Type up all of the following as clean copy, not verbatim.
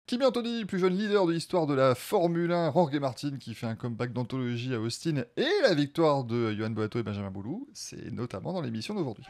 Kimi Antonelli, plus jeune leader de l'histoire de la Formule 1, Jorge Martin qui fait un comeback d'anthologie à Austin et la victoire de Johan Boato et Benjamin Boulou, c'est notamment dans l'émission d'aujourd'hui.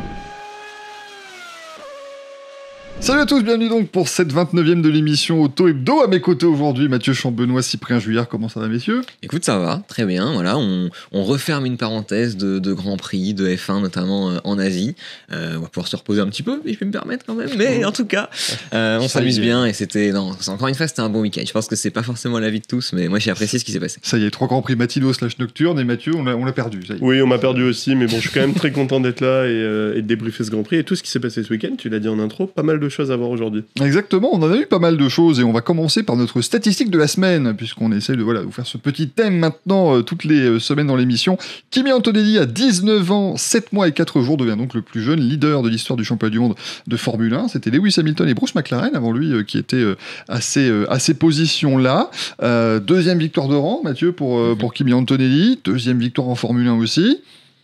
Salut à tous, bienvenue donc pour cette 29e de l'émission Auto Hebdo. À mes côtés aujourd'hui, Mathieu Chambenois, Cyprien Juillard. Comment ça va, messieurs ? Écoute, ça va, très bien. Voilà, on referme une parenthèse de Grand Prix, de F1 notamment en Asie. On va pouvoir se reposer un petit peu, si je peux me permettre quand même. Mais en tout cas, on s'amuse bien et encore une fois, c'était un bon week-end. Je pense que c'est pas forcément l'avis de tous, mais moi j'ai apprécié ce qui s'est passé. Ça y est, 3 Grands Prix matinaux / nocturne et Mathieu, on l'a perdu. Ça y est. Oui, on m'a perdu aussi, mais bon, je suis quand même très content d'être là et de débriefer ce Grand Prix et tout ce qui s'est passé ce week-end. Tu l'as dit en intro, pas mal de choses à voir aujourd'hui. Exactement, on en a eu pas mal de choses et on va commencer par notre statistique de la semaine, puisqu'on essaie de vous faire ce petit thème maintenant toutes les semaines dans l'émission. Kimi Antonelli, à 19 ans, 7 mois et 4 jours, devient donc le plus jeune leader de l'histoire du championnat du monde de Formule 1. C'était Lewis Hamilton et Bruce McLaren avant lui qui étaient à ces positions-là. Deuxième victoire de rang, Mathieu, pour Kimi Antonelli. Deuxième victoire en Formule 1 aussi.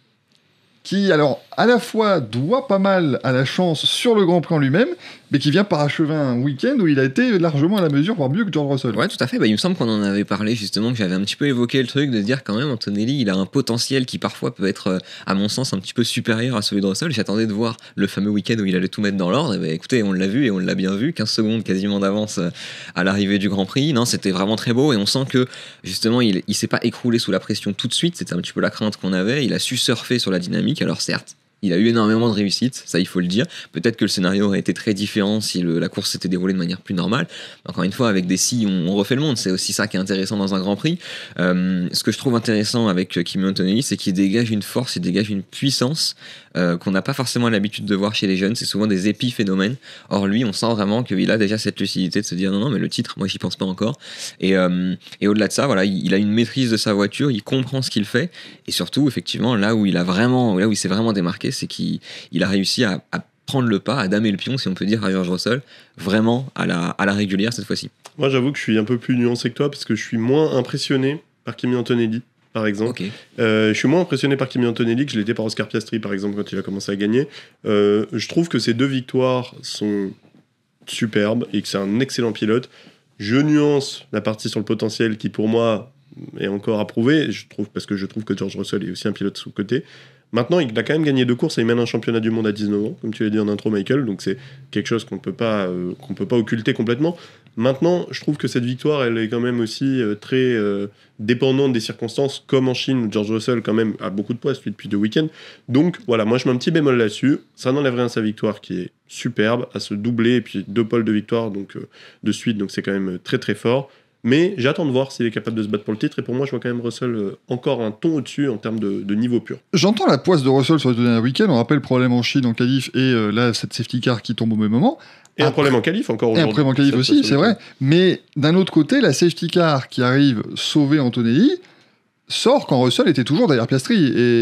Qui, alors, à la fois doit pas mal à la chance sur le Grand Prix en lui-même, mais qui vient parachever un week-end où il a été largement à la mesure, voire mieux que George Russell. Ouais, tout à fait. Il me semble qu'on en avait parlé justement, que j'avais un petit peu évoqué le truc de dire quand même Antonelli, il a un potentiel qui parfois peut être, à mon sens, un petit peu supérieur à celui de Russell. J'attendais de voir le fameux week-end où il allait tout mettre dans l'ordre. Et écoutez, on l'a vu et on l'a bien vu, 15 secondes quasiment d'avance à l'arrivée du Grand Prix. Non, c'était vraiment très beau et on sent que justement, il s'est pas écroulé sous la pression tout de suite. C'était un petit peu la crainte qu'on avait. Il a su surfer sur la dynamique. Alors certes, il a eu énormément de réussite, ça il faut le dire. Peut-être que le scénario aurait été très différent si la course s'était déroulée de manière plus normale. Encore une fois, avec des si, on refait le monde. C'est aussi ça qui est intéressant dans un Grand Prix. Ce que je trouve intéressant avec Kimi Antonelli, c'est qu'il dégage une force, il dégage une puissance qu'on n'a pas forcément l'habitude de voir chez les jeunes. C'est souvent des épiphénomènes. Or lui, on sent vraiment qu'il a déjà cette lucidité de se dire non, mais le titre, moi j'y pense pas encore. Et au-delà de ça, voilà, il a une maîtrise de sa voiture, il comprend ce qu'il fait. Et surtout, effectivement, là où il s'est vraiment démarqué, c'est qu'il a réussi à prendre le pas, à damer le pion, si on peut dire, à George Russell, vraiment à la régulière cette fois-ci. Moi, j'avoue que je suis un peu plus nuancé que toi, parce que je suis moins impressionné par Kimi Antonelli, par exemple. Okay. Je suis moins impressionné par Kimi Antonelli que je l'étais par Oscar Piastri, par exemple, quand il a commencé à gagner. Je trouve que ces 2 victoires sont superbes et que c'est un excellent pilote. Je nuance la partie sur le potentiel qui, pour moi, est encore à prouver, parce que je trouve que George Russell est aussi un pilote sous-coté. Maintenant, il a quand même gagné 2 courses et il mène un championnat du monde à 19 ans, comme tu l'as dit en intro, Michael, donc c'est quelque chose qu'on peut pas occulter complètement. Maintenant, je trouve que cette victoire, elle est quand même aussi très dépendante des circonstances, comme en Chine, où George Russell quand même a beaucoup de poids depuis 2 week-ends. Donc voilà, moi je mets un petit bémol là-dessus. Ça n'enlève rien à sa victoire qui est superbe, à se doubler, et puis 2 pôles de victoire donc, de suite, donc c'est quand même très très fort. Mais j'attends de voir s'il est capable de se battre pour le titre. Et pour moi, je vois quand même Russell encore un ton au-dessus en termes de niveau pur. J'entends la poisse de Russell sur les 2 derniers week-ends. On rappelle le problème en Chine, en qualif, et là, cette safety car qui tombe au même moment. Et un problème en qualif encore aujourd'hui. Et un problème en qualif aussi, c'est vrai. Mais d'un autre côté, la safety car qui arrive sauver Antonelli sort quand Russell était toujours derrière Piastri.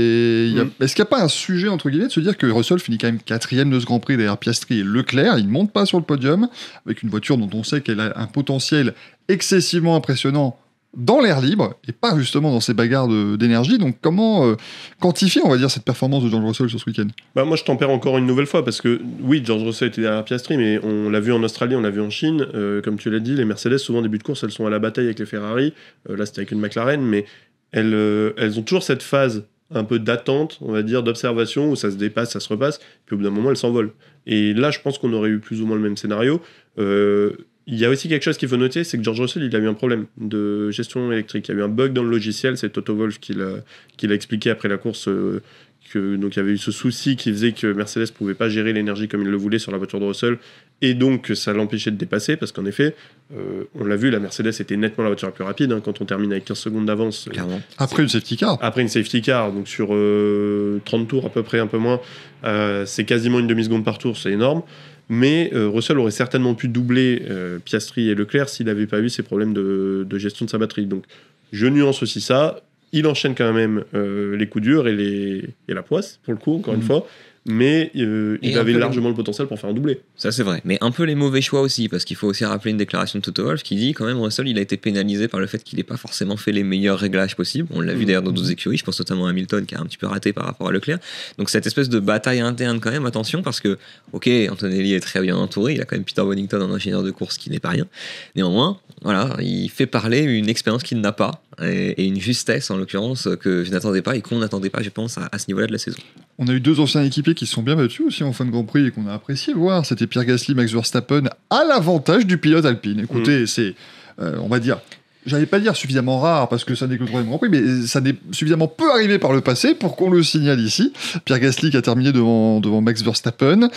Et est-ce qu'il n'y a pas un sujet, entre guillemets, de se dire que Russell finit quand même 4e de ce Grand Prix derrière Piastri et Leclerc, il ne monte pas sur le podium, avec une voiture dont on sait qu'elle a un potentiel excessivement impressionnant dans l'air libre, et pas justement dans ces bagarres d'énergie. Donc comment quantifier, on va dire, cette performance de George Russell sur ce week-end ? Moi, je tempère encore une nouvelle fois, parce que oui, George Russell était derrière Piastri, mais on l'a vu en Australie, on l'a vu en Chine. Comme tu l'as dit, les Mercedes, souvent, début de course, elles sont à la bataille avec les Ferrari. Là, c'était avec une McLaren, mais elles ont toujours cette phase un peu d'attente, on va dire, d'observation, où ça se dépasse, ça se repasse, puis au bout d'un moment, elles s'envolent. Et là, je pense qu'on aurait eu plus ou moins le même scénario. Il y a aussi quelque chose qu'il faut noter, c'est que George Russell, il a eu un problème de gestion électrique. Il y a eu un bug dans le logiciel, c'est Toto Wolff qui l'a expliqué après la course, donc il y avait eu ce souci qui faisait que Mercedes ne pouvait pas gérer l'énergie comme il le voulait sur la voiture de Russell, et donc ça l'empêchait de dépasser, parce qu'en effet, on l'a vu, la Mercedes était nettement la voiture la plus rapide, quand on termine avec 15 secondes d'avance. Après une safety car. Après une safety car, donc sur 30 tours à peu près, un peu moins, c'est quasiment une demi-seconde par tour, c'est énorme. Mais Russell aurait certainement pu doubler Piastri et Leclerc s'il n'avait pas eu ces problèmes de gestion de sa batterie. Donc je nuance aussi ça. Il enchaîne quand même les coups durs et la poisse, pour le coup, encore une fois. mais Et il un avait peu largement le potentiel pour faire un doublé. Ça c'est vrai, mais un peu les mauvais choix aussi, parce qu'il faut aussi rappeler une déclaration de Toto Wolff qui dit quand même Russell il a été pénalisé par le fait qu'il n'ait pas forcément fait les meilleurs réglages possibles. On l'a vu d'ailleurs dans d'autres écuries, je pense notamment à Hamilton qui a un petit peu raté par rapport à Leclerc. Donc cette espèce de bataille interne quand même, attention, parce que ok, Antonelli est très bien entouré, il a quand même Peter Bonington en ingénieur de course qui n'est pas rien. Néanmoins, voilà, il fait parler une expérience qu'il n'a pas et une justesse en l'occurrence que je n'attendais pas et qu'on n'attendait pas, je pense, à ce niveau-là de la saison. On a eu 2 anciens équipiers qui se sont bien battus aussi en fin de Grand Prix et qu'on a apprécié voir. C'était Pierre Gasly, Max Verstappen à l'avantage du pilote Alpine. Écoutez, c'est, on va dire, j'allais pas dire suffisamment rare parce que ça n'est que le 3e Grand Prix, mais ça n'est suffisamment peu arrivé par le passé pour qu'on le signale ici. Pierre Gasly qui a terminé devant Max Verstappen.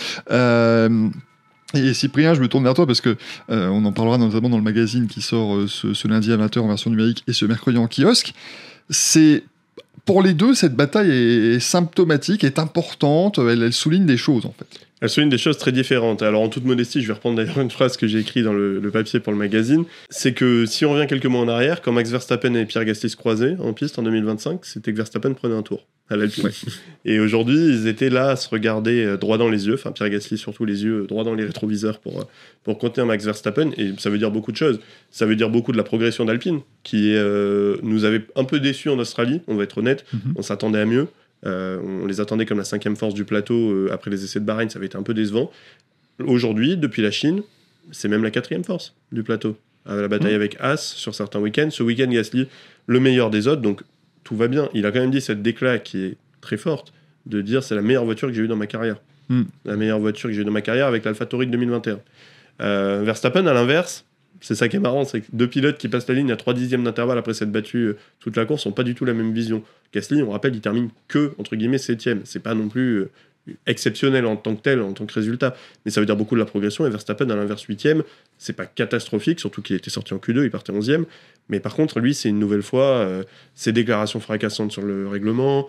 Et Cyprien, je me tourne vers toi parce que on en parlera notamment dans le magazine qui sort ce lundi à 20h en version numérique et ce mercredi en kiosque. C'est pour les deux, cette bataille est symptomatique, est importante, elle souligne des choses en fait. Elle souligne des choses très différentes. Alors en toute modestie, je vais reprendre d'ailleurs une phrase que j'ai écrite dans le papier pour le magazine, c'est que si on revient quelques mois en arrière, quand Max Verstappen et Pierre Gasly se croisaient en piste en 2025, c'était que Verstappen prenait un tour à l'Alpine. Ouais. Et aujourd'hui, ils étaient là à se regarder droit dans les yeux, enfin Pierre Gasly surtout les yeux droit dans les rétroviseurs pour contenir Max Verstappen, et ça veut dire beaucoup de choses. Ça veut dire beaucoup de la progression d'Alpine, qui nous avait un peu déçus en Australie, on va être honnête, on s'attendait à mieux. On les attendait comme la 5e force du plateau après les essais de Bahreïn, ça avait été un peu décevant. Aujourd'hui, depuis la Chine, c'est même la 4e force du plateau. La bataille avec Haas sur certains week-ends. Ce week-end, Gasly, le meilleur des autres, donc tout va bien. Il a quand même dit cette déclat qui est très forte, de dire c'est la meilleure voiture que j'ai eue dans ma carrière. La meilleure voiture que j'ai eue dans ma carrière avec l'AlphaTauri de 2021. Verstappen, à l'inverse, c'est ça qui est marrant, c'est que 2 pilotes qui passent la ligne à 3 dixièmes d'intervalle après s'être battus toute la course n'ont pas du tout la même vision. Gasly, on rappelle, il termine que, entre guillemets, 7ème. C'est pas non plus exceptionnel en tant que tel, en tant que résultat, mais ça veut dire beaucoup de la progression, et Verstappen, à l'inverse, 8ème, c'est pas catastrophique, surtout qu'il était sorti en Q2, il partait 11ème, mais par contre, lui, c'est une nouvelle fois ses déclarations fracassantes sur le règlement,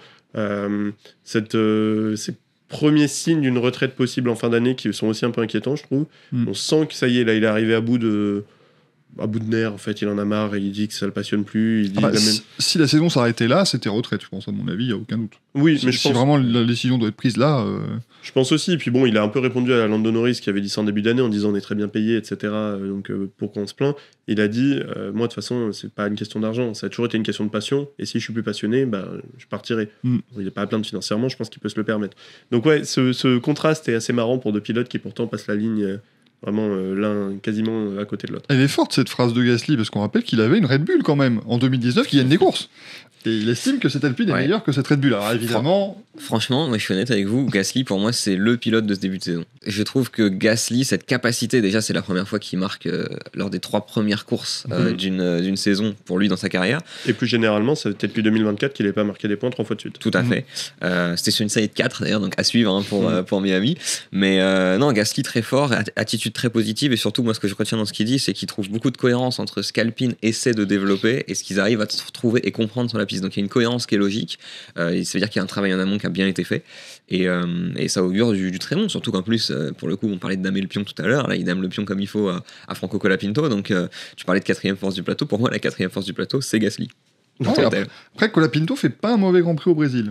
ces premiers signes d'une retraite possible en fin d'année qui sont aussi un peu inquiétants, je trouve. On sent que ça y est, là, il est arrivé à bout de nerfs, en fait, il en a marre et il dit que ça le passionne plus. Il dit si la saison s'arrêtait là, c'était retraite, je pense, à mon avis, il n'y a aucun doute. Oui, mais si vraiment la décision doit être prise là... Je pense aussi, et puis bon, il a un peu répondu à Lando Norris qui avait dit ça en début d'année en disant on est très bien payé, etc. Donc pourquoi on se plaint? Il a dit, moi de toute façon, c'est pas une question d'argent, ça a toujours été une question de passion, et si je suis plus passionné, je partirai. Il n'est pas à plaindre financièrement, je pense qu'il peut se le permettre. Donc ouais, ce contraste est assez marrant pour 2 pilotes qui pourtant passent la ligne... Vraiment l'un quasiment à côté de l'autre. Elle est forte cette phrase de Gasly parce qu'on rappelle qu'il avait une Red Bull quand même en 2019 qui gagne des courses. Et il estime que cette Alpine est meilleure que cette Red Bull. Alors évidemment... Franchement, moi je suis honnête avec vous, Gasly pour moi c'est le pilote de ce début de saison. Je trouve que Gasly, cette capacité, déjà c'est la première fois qu'il marque lors des 3 premières courses d'une saison pour lui dans sa carrière. Et plus généralement, ça fait depuis 2024 qu'il n'avait pas marqué des points 3 fois de suite. Tout à fait. C'était sur une série de 4 d'ailleurs, donc à suivre pour Miami. Mais non, Gasly très fort, attitude très positive, et surtout moi ce que je retiens dans ce qu'il dit, c'est qu'il trouve beaucoup de cohérence entre ce qu'Alpine essaie de développer et ce qu'ils arrivent à trouver et comprendre sur la piste. Donc il y a une cohérence qui est logique, ça veut dire qu'il y a un travail en amont qui a bien été fait, et ça augure du très bon, surtout qu'en plus, pour le coup, on parlait de damer le pion tout à l'heure, là il dame le pion comme il faut à Franco Colapinto, donc tu parlais de 4e force du plateau, pour moi la 4e force du plateau c'est Gasly. Après, Colapinto fait pas un mauvais Grand Prix au Brésil.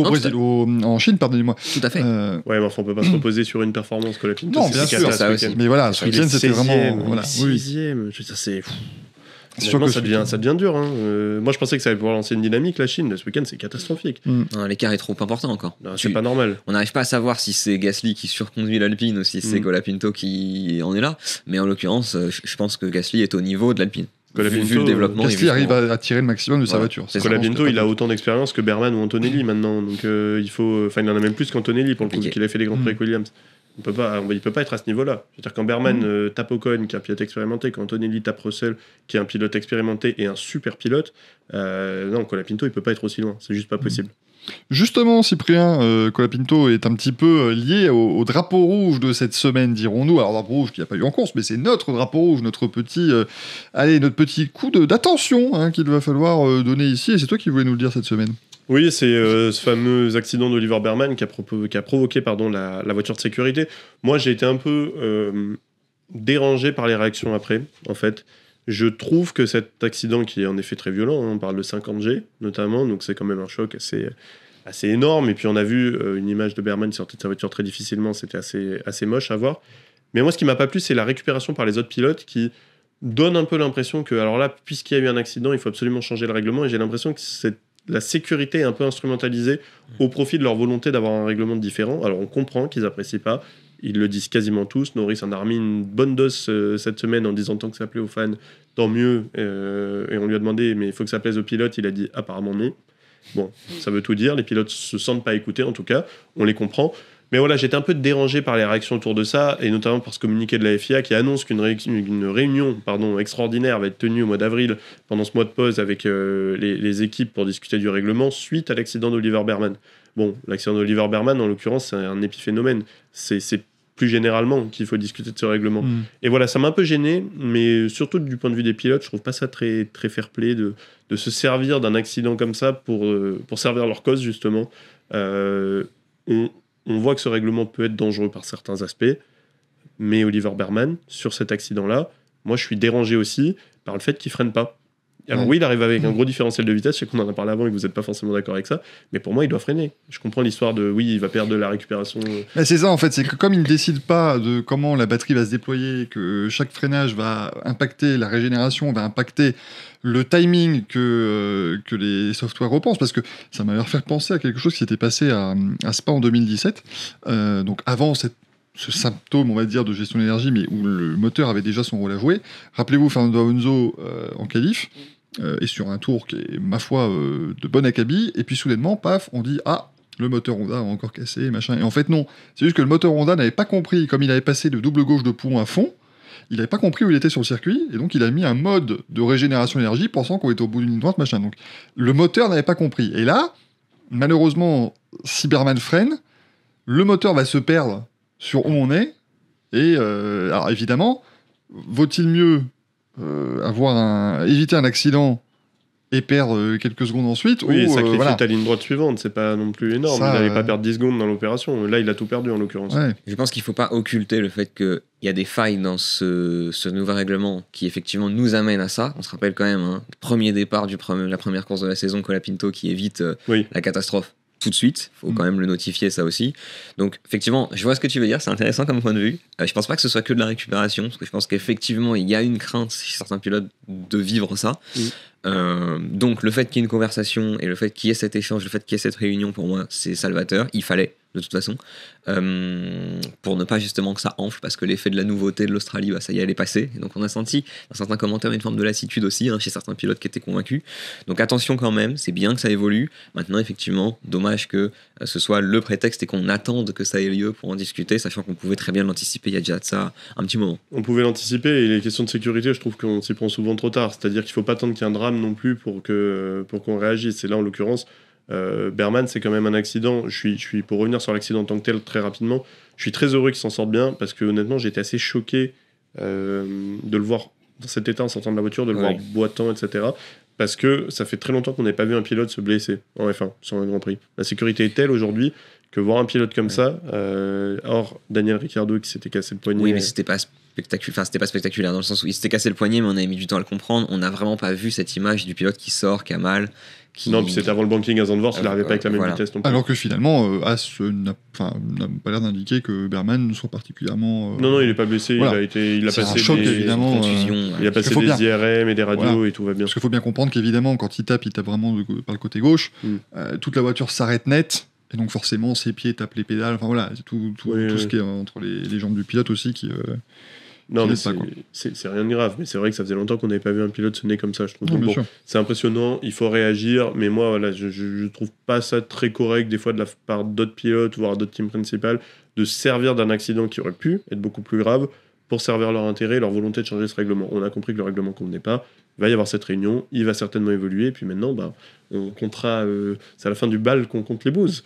En Chine, pardonnez-moi. Tout à fait. Ouais, mais enfin, on peut pas se reposer sur une performance Colapinto. Non, bien sûr, ça aussi. Mais voilà, ce week-end, c'était vraiment... Voilà. 6ème, c'est... Ça devient dur. Moi, je pensais que ça allait pouvoir lancer une dynamique, la Chine. Ce week-end, c'est catastrophique. L'écart est trop important encore. Non, c'est pas normal. On n'arrive pas à savoir si c'est Gasly qui surconduit l'Alpine ou si c'est Colapinto qui en est là. Mais en l'occurrence, je pense que Gasly est au niveau de l'Alpine. Vu le développement, Gasly arrive à tirer le maximum de sa voiture. Colapinto, il a autant d'expérience que Berman ou Antonelli maintenant. Donc il en a même plus qu'Antonelli pour le coup, qu'il a fait des Grands Prix avec Williams. Il peut pas être à ce niveau-là. C'est-à-dire quand Berman tape Ocon, qui est un pilote expérimenté, quand Antonelli tape Russell, qui est un pilote expérimenté et un super pilote, non, Colapinto, il peut pas être aussi loin. C'est juste pas possible. Justement, Cyprien, Colapinto est un petit peu lié au drapeau rouge de cette semaine, dirons-nous. Alors, drapeau rouge qu'il n'y a pas eu en course, mais c'est notre drapeau rouge, notre petit coup d'attention qu'il va falloir donner ici. Et c'est toi qui voulais nous le dire cette semaine. Oui, c'est ce fameux accident d'Oliver Berman qui a provoqué la voiture de sécurité. Moi, j'ai été un peu dérangé par les réactions après, en fait. Je trouve que cet accident, qui est en effet très violent, on parle de 50 G notamment, donc c'est quand même un choc assez énorme. Et puis on a vu une image de Berman qui sortait de sa voiture très difficilement, c'était assez moche à voir. Mais moi, ce qui m'a pas plu, c'est la récupération par les autres pilotes qui donne un peu l'impression que, alors là, puisqu'il y a eu un accident, il faut absolument changer le règlement. Et j'ai l'impression que la sécurité est un peu instrumentalisée au profit de leur volonté d'avoir un règlement différent. Alors on comprend qu'ils apprécient pas. Ils le disent quasiment tous. Norris en a remis une bonne dose cette semaine en disant tant que ça plaît aux fans, tant mieux. Et on lui a demandé, mais il faut que ça plaise aux pilotes. Il a dit apparemment non. Bon, ça veut tout dire. Les pilotes se sentent pas écoutés, en tout cas. On les comprend. Mais voilà, j'étais un peu dérangé par les réactions autour de ça, et notamment par ce communiqué de la FIA qui annonce qu'une réunion extraordinaire va être tenue au mois d'avril, pendant ce mois de pause, avec les équipes pour discuter du règlement, suite à l'accident d'Oliver Berman. Bon, l'accident d'Oliver Berman, en l'occurrence, c'est un épiphénomène. C'est plus généralement qu'il faut discuter de ce règlement. Et voilà, ça m'a un peu gêné, mais surtout du point de vue des pilotes, je trouve pas ça très, très fair-play de se servir d'un accident comme ça pour servir leur cause, justement. On voit que ce règlement peut être dangereux par certains aspects, mais Oliver Berman, sur cet accident-là, moi je suis dérangé aussi par le fait qu'il freine pas. Alors oui, il arrive avec un gros différentiel de vitesse, je sais qu'on en a parlé avant et que vous n'êtes pas forcément d'accord avec ça, mais pour moi il doit freiner. Je comprends l'histoire de oui, il va perdre de la récupération. Mais c'est ça en fait, c'est que comme il ne décide pas de comment la batterie va se déployer, que chaque freinage va impacter la régénération, va impacter le timing que les softwares repensent, parce que ça m'a fait penser à quelque chose qui s'était passé à Spa en 2017, donc avant ce symptôme, on va dire, de gestion de l'énergie, mais où le moteur avait déjà son rôle à jouer. Rappelez-vous Fernando Alonso en qualif, et sur un tour qui est, ma foi, de bon acabit, et puis soudainement, paf, on dit « Ah, le moteur Honda a encore cassé, machin ». Et en fait, non. C'est juste que le moteur Honda n'avait pas compris, comme il avait passé de double gauche de pont à fond, il n'avait pas compris où il était sur le circuit, et donc il a mis un mode de régénération d'énergie, pensant qu'on était au bout d'une ligne droite, machin. Donc le moteur n'avait pas compris. Et là, malheureusement, si Berman freine, le moteur va se perdre sur où on est, et alors évidemment, vaut-il mieux éviter un accident et perdre quelques secondes ensuite, oui, ou sacrifier voilà. ta ligne droite suivante, c'est pas non plus énorme. Ça, il n'allait pas perdre 10 secondes dans l'opération. Là, il a tout perdu en l'occurrence. Ouais. Je pense qu'il ne faut pas occulter le fait qu'il y a des failles dans ce nouveau règlement qui effectivement nous amène à ça. On se rappelle quand même, premier départ la première course de la saison, Colapinto qui évite la catastrophe tout de suite. Il faut quand même le notifier, ça aussi. Donc effectivement, je vois ce que tu veux dire, c'est intéressant comme point de vue. Je pense pas que ce soit que de la récupération, parce que je pense qu'effectivement, il y a une crainte chez certains pilotes de vivre ça. Donc le fait qu'il y ait une conversation et le fait qu'il y ait cet échange, le fait qu'il y ait cette réunion, pour moi c'est salvateur, il fallait de toute façon, pour ne pas justement que ça enfle, parce que l'effet de la nouveauté de l'Australie, ça y est, elle est passée. Et donc on a senti dans certains commentaires une forme de lassitude aussi, chez certains pilotes qui étaient convaincus. Donc attention quand même, c'est bien que ça évolue. Maintenant effectivement, dommage que ce soit le prétexte et qu'on attende que ça ait lieu pour en discuter, sachant qu'on pouvait très bien l'anticiper il y a déjà de ça un petit moment. On pouvait l'anticiper, et les questions de sécurité, je trouve qu'on s'y prend souvent trop tard. C'est-à-dire qu'il ne faut pas attendre qu'il y ait un drame non plus pour qu'on réagisse. Et là, en l'occurrence, Berman, c'est quand même un accident. Pour revenir sur l'accident en tant que tel très rapidement, je suis très heureux qu'il s'en sorte bien, parce que honnêtement, j'étais assez choqué de le voir dans cet état en sortant de la voiture, de le voir boitant, etc. Parce que ça fait très longtemps qu'on n'avait pas vu un pilote se blesser en F1 sur un Grand Prix. La sécurité est telle aujourd'hui que voir un pilote comme ça, or Daniel Ricciardo qui s'était cassé le poignet. Oui, mais c'était pas spectaculaire. Enfin, c'était pas spectaculaire dans le sens où il s'était cassé le poignet, mais on avait mis du temps à le comprendre. On n'a vraiment pas vu cette image du pilote qui sort, qui a mal. Non, puis c'était avant le banking à Zandvoort, il n'arrivait pas avec la même vitesse non plus. Alors que finalement, As n'a pas l'air d'indiquer que Berman soit particulièrement. Non, il n'est pas blessé, voilà. il a passé un choc, évidemment. Il a passé des IRM et des radios et tout va bien. Parce qu'il faut bien comprendre qu'évidemment, quand il tape vraiment par le côté gauche, toute la voiture s'arrête net. Et donc forcément, ses pieds tapent les pédales. Enfin voilà, c'est tout ce qui est entre les jambes du pilote aussi qui. Non, mais c'est rien de grave. Mais c'est vrai que ça faisait longtemps qu'on n'avait pas vu un pilote sonner comme ça, je trouve. Donc, c'est impressionnant, il faut réagir. Mais moi, voilà, je trouve pas ça très correct, des fois, de la part d'autres pilotes, voire d'autres teams principales, de servir d'un accident qui aurait pu être beaucoup plus grave pour servir leur intérêt et leur volonté de changer ce règlement. On a compris que le règlement ne convenait pas. Il va y avoir cette réunion, il va certainement évoluer. Et puis maintenant, on comptera. C'est à la fin du bal qu'on compte les bouses.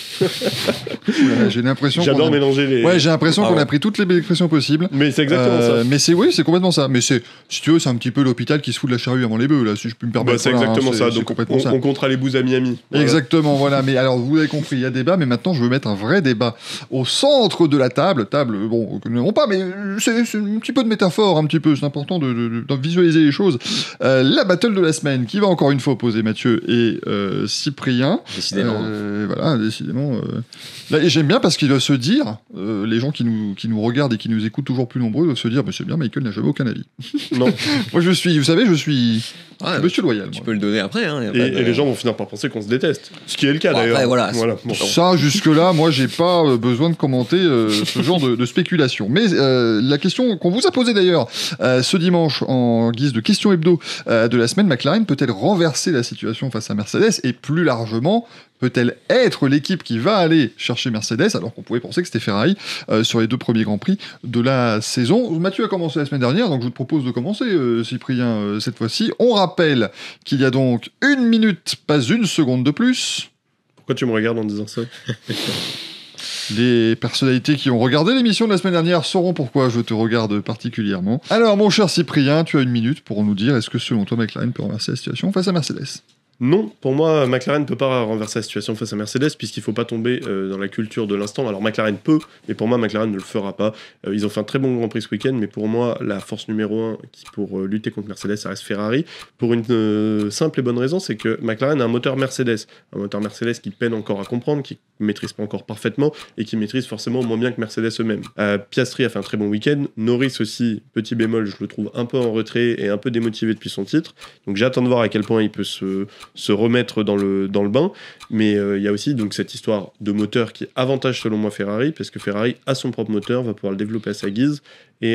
J'ai l'impression J'adore mélanger les. Ouais, j'ai l'impression qu'on a pris toutes les expressions possibles. Mais c'est exactement ça. Mais c'est complètement ça. Mais si tu veux, c'est un petit peu l'hôpital qui se fout de la charrue avant les bœufs, là, si je puis me permettre. C'est exactement ça. Donc on comptera les bouses à Miami. Voilà. Exactement, voilà. Mais alors, vous avez compris, il y a débat, mais maintenant, je veux mettre un vrai débat au centre de la table. Bon, que nous n'avons pas, mais c'est un petit peu de métaphore, un petit peu. C'est important de visualiser les choses. La battle de la semaine qui va encore une fois opposer Mathieu et Cyprien. Décidément. Voilà, décidément. Là, et j'aime bien parce qu'il doit se dire, les gens qui nous regardent et qui nous écoutent toujours plus nombreux doivent se dire, c'est bien, Michael n'a jamais aucun avis. Non. Moi, vous savez, je suis monsieur loyal. Tu moi. peux le donner après. Hein, Et les gens vont finir par penser qu'on se déteste. Ce qui est le cas d'ailleurs. Après, voilà. Bon. Ça, jusque-là, moi, j'ai pas besoin de commenter ce genre de spéculation. Mais la question qu'on vous a posée d'ailleurs ce dimanche en guise de question hebdo de la semaine, McLaren peut-elle renverser la situation face à Mercedes et plus largement, peut-elle être l'équipe qui va aller chercher Mercedes alors qu'on pouvait penser que c'était Ferrari sur les 2 premiers Grands Prix de la saison. Mathieu a commencé la semaine dernière, donc je te propose de commencer, Cyprien, cette fois-ci. On rappelle qu'il y a donc 1 minute, pas 1 seconde de plus. Pourquoi tu me regardes en disant ça? Les personnalités qui ont regardé l'émission de la semaine dernière sauront pourquoi je te regarde particulièrement. Alors, mon cher Cyprien, tu as 1 minute pour nous dire, est-ce que selon toi, McLaren peut renverser la situation face à Mercedes ? Non, pour moi, McLaren ne peut pas renverser la situation face à Mercedes puisqu'il ne faut pas tomber dans la culture de l'instant. Alors McLaren peut, mais pour moi, McLaren ne le fera pas. Ils ont fait un très bon Grand Prix ce week-end, mais pour moi, la force numéro 1 pour lutter contre Mercedes, ça reste Ferrari. Pour une simple et bonne raison, c'est que McLaren a un moteur Mercedes. Un moteur Mercedes qui peine encore à comprendre, qui ne maîtrise pas encore parfaitement et qui maîtrise forcément moins bien que Mercedes eux-mêmes. Piastri a fait un très bon week-end. Norris aussi, petit bémol, je le trouve un peu en retrait et un peu démotivé depuis son titre. Donc j'attends de voir à quel point il peut se remettre dans le bain, mais il y a aussi donc cette histoire de moteur qui avantage selon moi Ferrari, parce que Ferrari a son propre moteur, va pouvoir le développer à sa guise et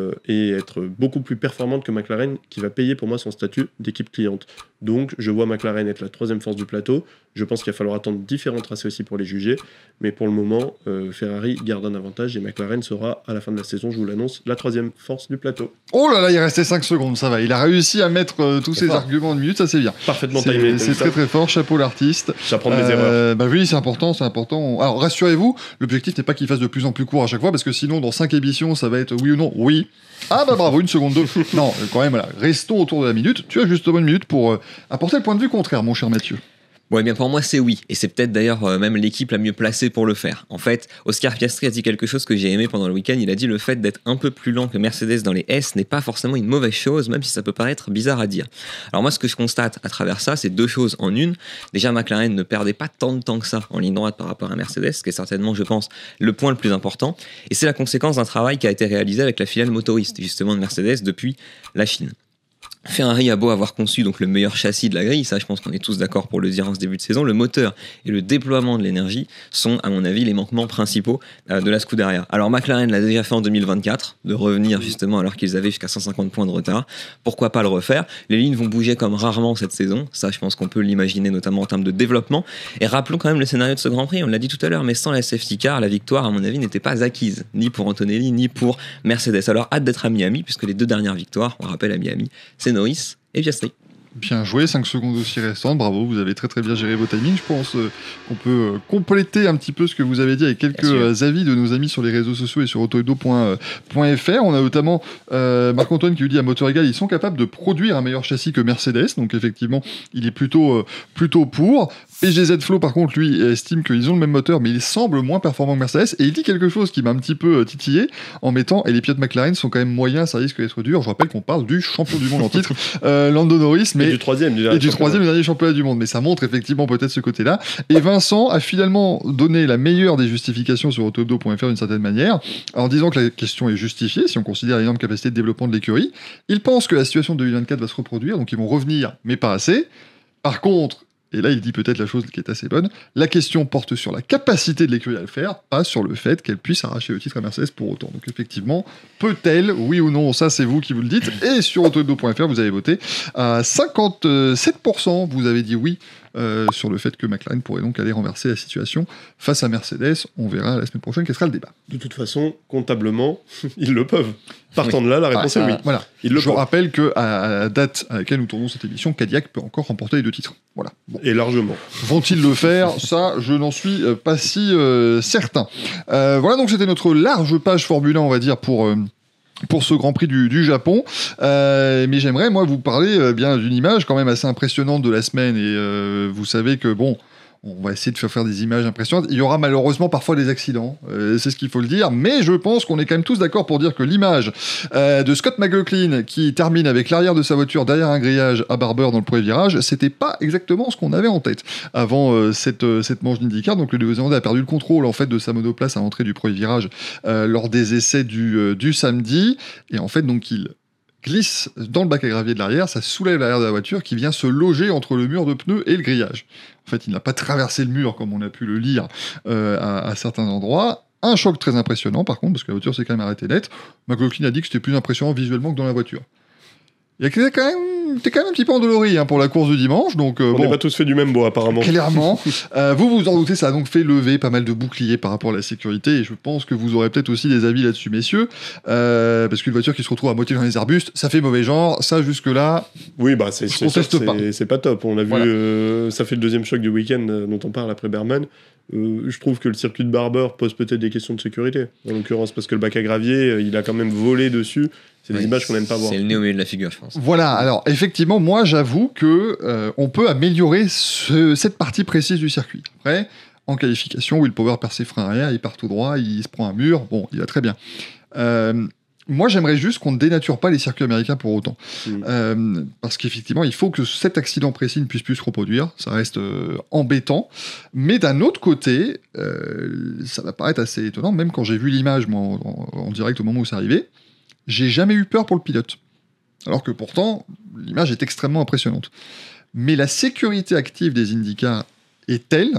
être beaucoup plus performante que McLaren, qui va payer pour moi son statut d'équipe cliente. Donc je vois McLaren être la 3e force du plateau. Je pense qu'il va falloir attendre différents tracés aussi pour les juger, mais pour le moment Ferrari garde un avantage et McLaren sera à la fin de la saison, je vous l'annonce, la 3e force du plateau. Oh là là, il restait 5 secondes, ça va. Il a réussi à mettre tous ses arguments en 1 minute, ça c'est bien. Parfaitement timé. C'est très très fort, chapeau l'artiste. J'apprends de mes erreurs. Bah oui, c'est important. Alors rassurez-vous, l'objectif n'est pas qu'il fasse de plus en plus court à chaque fois, parce que sinon dans 5 émissions, ça va être oui ou non, oui. Ah bah bravo, 1 seconde 2. Non, quand même, voilà. Restons autour de la minute. Tu as justement 1 minute pour apporter le point de vue contraire, mon cher Mathieu. Bon, eh bien pour moi c'est oui, et c'est peut-être d'ailleurs même l'équipe la mieux placée pour le faire. En fait, Oscar Piastri a dit quelque chose que j'ai aimé pendant le week-end, il a dit le fait d'être un peu plus lent que Mercedes dans les S n'est pas forcément une mauvaise chose, même si ça peut paraître bizarre à dire. Alors moi ce que je constate à travers ça, c'est 2 choses en une. Déjà McLaren ne perdait pas tant de temps que ça en ligne droite par rapport à Mercedes, ce qui est certainement, je pense, le point le plus important, et c'est la conséquence d'un travail qui a été réalisé avec la filiale motoriste, justement de Mercedes, depuis la Chine. Ferrari a beau avoir conçu donc le meilleur châssis de la grille, ça je pense qu'on est tous d'accord pour le dire en ce début de saison, le moteur et le déploiement de l'énergie sont à mon avis les manquements principaux de la Scuderia. Alors McLaren l'a déjà fait en 2024, de revenir justement alors qu'ils avaient jusqu'à 150 points de retard, pourquoi pas le refaire? Les lignes vont bouger comme rarement cette saison, ça je pense qu'on peut l'imaginer notamment en termes de développement, et rappelons quand même le scénario de ce Grand Prix, on l'a dit tout à l'heure, mais sans la safety car, la victoire à mon avis n'était pas acquise, ni pour Antonelli ni pour Mercedes. Alors hâte d'être à Miami, puisque les 2 dernières victoires, on rappelle à Miami, c'est Norris et Piastri. Bien joué, 5 secondes aussi restantes, bravo, vous avez très très bien géré vos timings. Je pense qu'on peut compléter un petit peu ce que vous avez dit avec quelques avis de nos amis sur les réseaux sociaux et sur autohebdo.fr. On a notamment Marc-Antoine qui lui dit à moteur égal, ils sont capables de produire un meilleur châssis que Mercedes, donc effectivement il est plutôt pour. PGZ Flow par contre lui estime qu'ils ont le même moteur mais il semble moins performant que Mercedes, et il dit quelque chose qui m'a un petit peu titillé en mettant, et les pilotes McLaren sont quand même moyens, ça risque d'être dur. Je rappelle qu'on parle du champion du monde en titre, Lando Norris, mais et du troisième dernier championnat du monde, mais ça montre effectivement peut-être ce côté-là. Et Vincent a finalement donné la meilleure des justifications sur autohebdo.fr d'une certaine manière, en disant que la question est justifiée si on considère l'énorme capacité de développement de l'écurie. Il pense que la situation de 2024 va se reproduire, donc ils vont revenir, mais pas assez. Par contre, et là il dit peut-être la chose qui est assez bonne, la question porte sur la capacité de l'écurie à le faire, pas sur le fait qu'elle puisse arracher le titre à Mercedes pour autant. Donc effectivement, peut-elle, oui ou non, ça c'est vous qui vous le dites, et sur autohebdo.fr vous avez voté à 57%, vous avez dit oui sur le fait que McLaren pourrait donc aller renverser la situation face à Mercedes. On verra la semaine prochaine quel sera le débat. De toute façon, comptablement, ils le peuvent. Partant de là, la réponse est oui. Voilà. Je rappelle qu'à la date à laquelle nous tournons cette émission, Cadillac peut encore remporter les 2 titres. Voilà. Bon. Et largement. Vont-ils le faire? Ça, je n'en suis pas si certain. Voilà, donc c'était notre large page Formule 1, on va dire, pour ce Grand Prix du Japon, mais j'aimerais moi vous parler bien d'une image quand même assez impressionnante de la semaine, et vous savez que bon, On va essayer de faire des images impressionnantes. Il y aura malheureusement parfois des accidents, c'est ce qu'il faut le dire, mais je pense qu'on est quand même tous d'accord pour dire que l'image de Scott McLaughlin qui termine avec l'arrière de sa voiture derrière un grillage à Barber dans le premier virage, c'était pas exactement ce qu'on avait en tête avant cette manche d'IndyCar. Donc le Néo-Zélandais a perdu le contrôle en fait de sa monoplace à l'entrée du premier virage lors des essais du samedi, et en fait donc il glisse dans le bac à gravier de l'arrière, ça soulève l'arrière de la voiture qui vient se loger entre le mur de pneus et le grillage. En fait, il n'a pas traversé le mur comme on a pu le lire à certains endroits. Un choc très impressionnant par contre, parce que la voiture s'est quand même arrêtée net. McLaughlin a dit que c'était plus impressionnant visuellement que dans la voiture. T'es quand même un petit peu endolori pour la course du dimanche, donc on n'est pas tous fait du même bois apparemment. Clairement. Vous en doutez, ça a donc fait lever pas mal de boucliers par rapport à la sécurité, et je pense que vous aurez peut-être aussi des avis là-dessus, messieurs, parce qu'une voiture qui se retrouve à moitié dans les arbustes, ça fait mauvais genre, ça jusque-là. Oui, bah c'est pas top. On l'a vu, ça fait le deuxième choc du week-end dont on parle après Berman. Je trouve que le circuit de Barber pose peut-être des questions de sécurité, en l'occurrence, parce que le bac à gravier, il a quand même volé dessus. C'est des images qu'on n'aime pas voir. C'est le nez au milieu de la figure, je pense. Voilà, alors effectivement, moi j'avoue que on peut améliorer cette partie précise du circuit. Après, en qualification, Will Power perd ses freins arrière, il part tout droit, il se prend un mur, bon, il va très bien. Moi, j'aimerais juste qu'on ne dénature pas les circuits américains pour autant. Parce qu'effectivement, il faut que cet accident précis ne puisse plus se reproduire. Ça reste embêtant. Mais d'un autre côté, ça va paraître assez étonnant, même quand j'ai vu l'image moi, en direct au moment où c'est arrivé, j'ai jamais eu peur pour le pilote. Alors que pourtant, l'image est extrêmement impressionnante. Mais la sécurité active des IndyCar est telle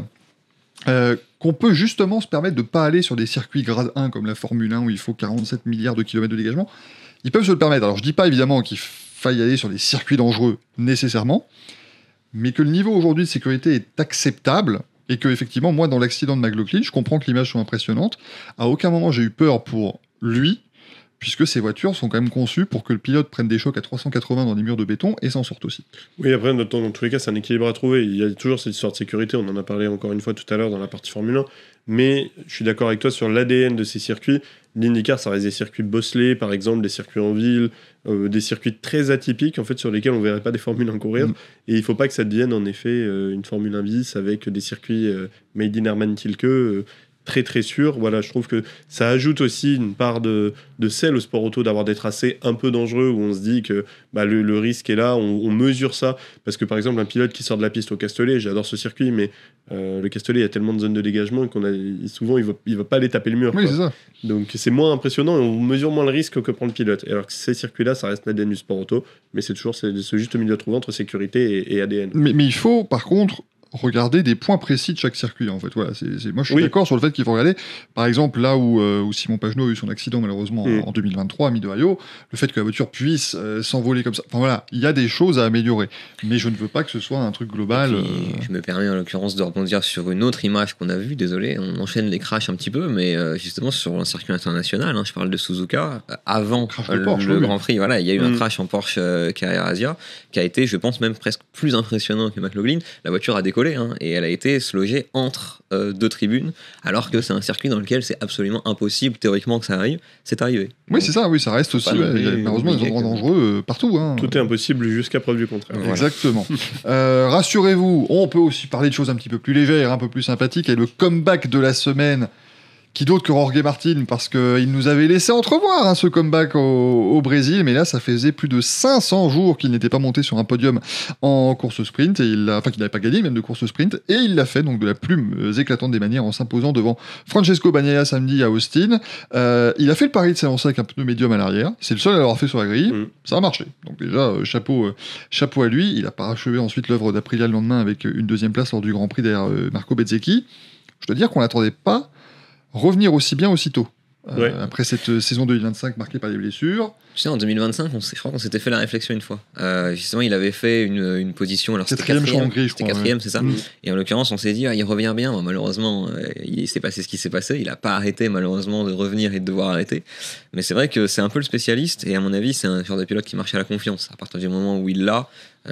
qu'on peut justement se permettre de ne pas aller sur des circuits grade 1 comme la Formule 1 où il faut 47 milliards de kilomètres de dégagement. Ils peuvent se le permettre. Alors je dis pas évidemment qu'il faille aller sur des circuits dangereux nécessairement, mais que le niveau aujourd'hui de sécurité est acceptable et que effectivement moi dans l'accident de McLaughlin, je comprends que l'image soit impressionnante. À aucun moment j'ai eu peur pour lui, puisque ces voitures sont quand même conçues pour que le pilote prenne des chocs à 380 dans des murs de béton et s'en sorte aussi. Oui, après, dans tous les cas, c'est un équilibre à trouver. Il y a toujours cette histoire de sécurité, on en a parlé encore une fois tout à l'heure dans la partie Formule 1, mais je suis d'accord avec toi sur l'ADN de ces circuits. L'IndyCar, ça reste des circuits bosselés, par exemple, des circuits en ville, des circuits très atypiques, en fait, sur lesquels on ne verrait pas des Formule 1 courir. Et il ne faut pas que ça devienne, en effet, une Formule 1 bis avec des circuits made in Hermann Tilke, très très sûr. Voilà, je trouve que ça ajoute aussi une part de sel au sport auto d'avoir des tracés un peu dangereux où on se dit que le risque est là, on mesure ça. Parce que par exemple, un pilote qui sort de la piste au Castellet, j'adore ce circuit, mais le Castellet, il y a tellement de zones de dégagement souvent, il va pas aller taper le mur. Oui, c'est ça. Donc c'est moins impressionnant et on mesure moins le risque que prend le pilote. Alors que ces circuits-là, ça reste l'ADN du sport auto, mais c'est toujours ce juste milieu à trouver entre sécurité et ADN. Mais il faut, par contre, regarder des points précis de chaque circuit en fait. Voilà, moi je suis d'accord sur le fait qu'il faut regarder par exemple là où Simon Pagenaud a eu son accident malheureusement en 2023 à Mid-Ohio, le fait que la voiture puisse s'envoler comme ça, enfin voilà, il y a des choses à améliorer, mais je ne veux pas que ce soit un truc global. Je me permets en l'occurrence de rebondir sur une autre image qu'on a vue, désolé, on enchaîne les crashs un petit peu, mais justement sur un circuit international, je parle de Suzuka, avant le Grand Prix, voilà, il y a eu un crash en Porsche Carrera Asia qui a été, je pense, même presque plus impressionnant que McLaughlin. La voiture a décollé et elle a été se loger entre deux tribunes, alors que c'est un circuit dans lequel c'est absolument impossible théoriquement que ça arrive. C'est arrivé. Oui, c'est ça, oui, ça reste aussi. Malheureusement, des endroits dangereux partout. Tout est impossible jusqu'à preuve du contraire. Voilà. Exactement. Rassurez-vous, on peut aussi parler de choses un petit peu plus légères, un peu plus sympathiques, et le comeback de la semaine. Qui d'autre que Jorge Martin, parce qu'il nous avait laissé entrevoir ce comeback au Brésil, mais là ça faisait plus de 500 jours qu'il n'était pas monté sur un podium en course sprint, qu'il n'avait pas gagné même de course sprint, et il l'a fait donc de la plus éclatante des manières en s'imposant devant Francesco Bagnaia samedi à Austin. Il a fait le pari de s'élancer avec un pneu médium à l'arrière, c'est le seul à l'avoir fait sur la grille, ça a marché. Donc déjà, chapeau à lui, il a parachevé ensuite l'œuvre d'Aprilia le lendemain avec une deuxième place lors du Grand Prix derrière Marco Bezzecchi. Je dois dire qu'on n'attendait pas revenir aussi bien aussitôt. Après cette saison 2025 marquée par les blessures. Tu sais, en 2025, je crois qu'on s'était fait la réflexion une fois. Justement, il avait fait une position. Alors c'était quatrième, c'est ça. Et en l'occurrence, on s'est dit, il revient bien. Bon, malheureusement, il s'est passé ce qui s'est passé. Il n'a pas arrêté, malheureusement, de revenir et de devoir arrêter. Mais c'est vrai que c'est un peu le spécialiste. Et à mon avis, c'est un genre de pilote qui marche à la confiance. À partir du moment où il l'a,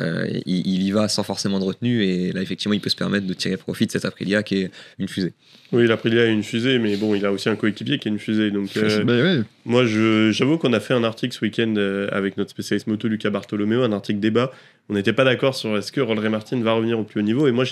il y va sans forcément de retenue. Et là, effectivement, il peut se permettre de tirer profit de cette Aprilia qui est une fusée. Oui, l'Aprilia est une fusée, mais bon, il a aussi un coéquipier qui est une fusée. Donc, oui. Moi, j'avoue qu'on a fait un article ce week-end avec notre spécialiste moto Luca Bartolomeo, un article débat. On n'était pas d'accord sur est-ce que Jorge Martin va revenir au plus haut niveau, et moi j'étais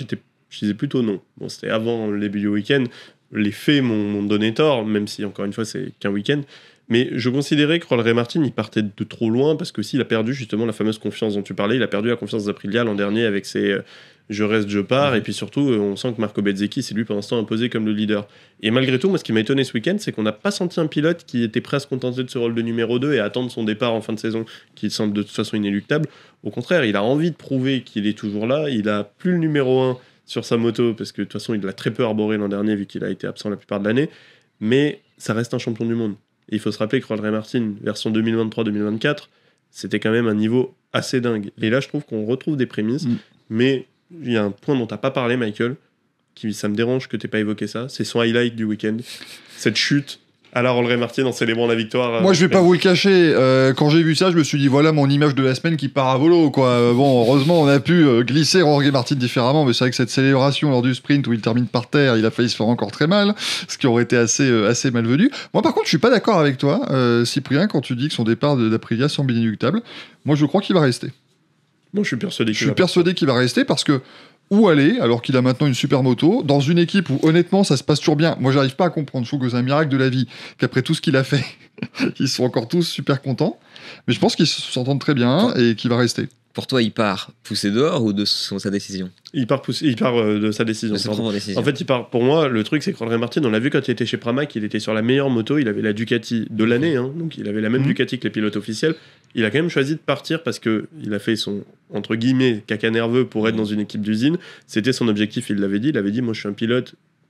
Je disais plutôt non. Bon, c'était avant le début du week-end. Les faits m'ont donné tort, même si, encore une fois, c'est qu'un week-end. Mais je considérais que Rolleray Martin, il partait de trop loin, parce que s'il a perdu justement la fameuse confiance dont tu parlais, il a perdu la confiance d'Aprilia l'an dernier avec ses je reste, je pars, et puis surtout, on sent que Marco Bezzecchi s'est lui pour l'instant imposé comme le leader. Et malgré tout, moi, ce qui m'a étonné ce week-end, c'est qu'on n'a pas senti un pilote qui était prêt à se contenter de ce rôle de numéro 2 et à attendre son départ en fin de saison, qui semble de toute façon inéluctable. Au contraire, il a envie de prouver qu'il est toujours là, il a plus le numéro 1 sur sa moto, parce que de toute façon, il l'a très peu arboré l'an dernier, vu qu'il a été absent la plupart de l'année, mais ça reste un champion du monde. Et il faut se rappeler que Rolleray Martin, version 2023-2024, c'était quand même un niveau assez dingue. Et là, je trouve qu'on retrouve des prémices, mais il y a un point dont tu n'as pas parlé, Michael, ça me dérange que tu n'aies pas évoqué ça, c'est son highlight du week-end. Cette chute à la Rolleray Martin en célébrant la victoire. Moi, je vais pas vous le cacher. Quand j'ai vu ça, je me suis dit, voilà mon image de la semaine qui part à volo, quoi. Bon, heureusement, on a pu glisser Rolleray Martin différemment, mais c'est vrai que cette célébration lors du sprint où il termine par terre, il a failli se faire encore très mal, ce qui aurait été assez malvenu. Moi, par contre, je suis pas d'accord avec toi, Cyprien, quand tu dis que son départ d'Aprilia semble inéluctable. Moi, je crois qu'il va rester. Moi, je suis persuadé qu'il va rester parce que où aller, alors qu'il a maintenant une super moto, dans une équipe où honnêtement ça se passe toujours bien. Moi j'arrive pas à comprendre, je trouve que c'est un miracle de la vie, qu'après tout ce qu'il a fait, ils sont encore tous super contents, mais je pense qu'ils s'entendent très bien et qu'il va rester. Pour toi, il part poussé dehors ou de sa décision ? Il part de sa décision. De sa propre décision. En fait, pour moi, le truc, c'est que Rolleray Martin, on l'a vu quand il était chez Pramac, il était sur la meilleure moto, il avait la Ducati de l'année, donc il avait la même Ducati que les pilotes officiels. Il a quand même choisi de partir parce qu'il a fait son, entre guillemets, caca nerveux pour être dans une équipe d'usine. C'était son objectif, il l'avait dit, moi je suis un pilote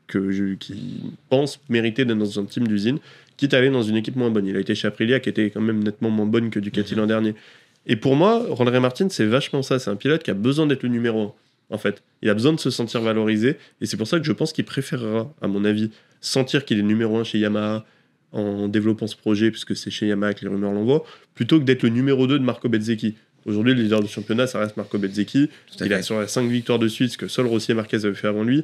qui pense mériter d'être dans un team d'usine, quitte à aller dans une équipe moins bonne. Il a été chez Aprilia, qui était quand même nettement moins bonne que Ducati l'an dernier. Et pour moi, Rolleray Martin, c'est vachement ça. C'est un pilote qui a besoin d'être le numéro 1, en fait. Il a besoin de se sentir valorisé. Et c'est pour ça que je pense qu'il préférera, à mon avis, sentir qu'il est numéro 1 chez Yamaha en développant ce projet, puisque c'est chez Yamaha que les rumeurs l'envoient, plutôt que d'être le numéro 2 de Marco Bezzecchi. Aujourd'hui, le leader du championnat, ça reste Marco Bezzecchi. Il a sur les 5 victoires de suite, ce que seul Rossi et Marquez avaient fait avant lui.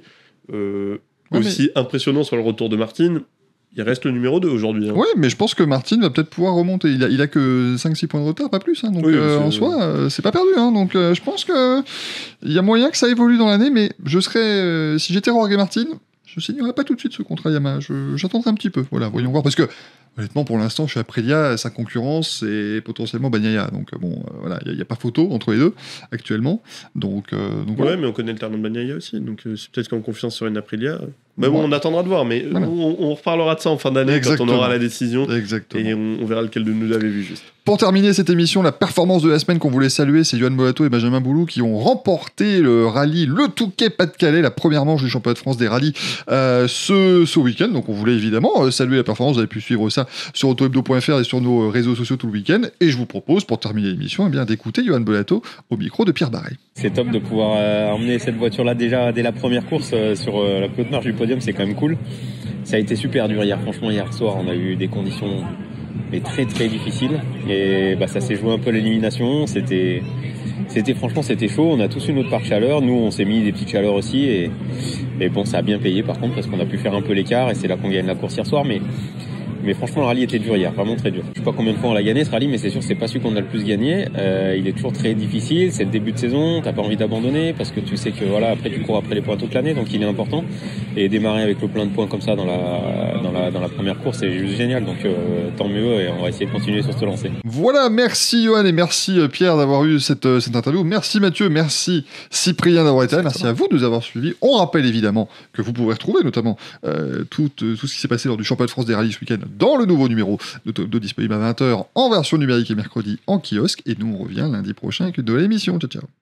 Aussi impressionnant sur le retour de Martin. Il reste le numéro 2 aujourd'hui. Oui, mais je pense que Martin va peut-être pouvoir remonter. Il a que 5-6 points de retard, pas plus. Donc en soi, c'est pas perdu. Donc je pense qu'il y a moyen que ça évolue dans l'année, mais je serais, si j'étais Rolleray Martin, je signerais pas tout de suite ce contrat Yamaha. J'attendrai un petit peu. Voilà, voyons voir. Parce que honnêtement, pour l'instant, chez Aprilia, sa concurrence, c'est potentiellement Bagnaia. Donc bon, voilà, il n'y a pas photo entre les deux actuellement. Donc ouais, mais on connaît le talent de Bagnaia aussi. Donc c'est peut-être qu'en confiance sur une Aprilia. Mais bon, on attendra de voir. Mais voilà. On reparlera de ça en fin d'année. Exactement. Quand on aura la décision. Exactement. Et on verra lequel de nous avait vu juste. Pour terminer cette émission, la performance de la semaine qu'on voulait saluer, c'est Johan Boato et Benjamin Boulou qui ont remporté le rallye Le Touquet-Pas-de-Calais, la première manche du championnat de France des rallyes ce week-end. Donc on voulait évidemment saluer la performance. Vous avez pu suivre ça sur autohebdo.fr et sur nos réseaux sociaux tout le week-end. Et je vous propose, pour terminer l'émission, d'écouter Johan Boato au micro de Pierre Barret. C'est top de pouvoir emmener cette voiture-là déjà dès la première course sur la plus haute marche du podium, c'est quand même cool. Ça a été super dur hier, franchement hier soir on a eu des conditions très très difficiles et ça s'est joué un peu l'élimination, c'était franchement c'était chaud, on a tous eu notre part de chaleur, nous on s'est mis des petites chaleurs aussi et bon ça a bien payé par contre parce qu'on a pu faire un peu l'écart et c'est là qu'on gagne la course hier soir mais franchement le rallye était dur hier, vraiment très dur. Je sais pas combien de fois on l'a gagné ce rallye, mais c'est sûr que c'est pas celui qu'on a le plus gagné. Il est toujours très difficile, c'est le début de saison, t'as pas envie d'abandonner parce que tu sais que voilà après tu cours après les points toute l'année, donc il est important. Et démarrer avec le plein de points comme ça dans la première course, c'est juste génial. Donc tant mieux et on va essayer de continuer sur ce lancer. Voilà, merci Johan et merci Pierre d'avoir eu cette interview. Merci Mathieu, merci Cyprien d'avoir été là, merci à vous de nous avoir suivis. On rappelle évidemment que vous pouvez retrouver notamment tout ce qui s'est passé lors du championnat de France des rallyes ce week-end dans le nouveau numéro de disponible à 20h en version numérique et mercredi en kiosque. Et nous, on revient lundi prochain avec une nouvelle émission. Ciao, ciao.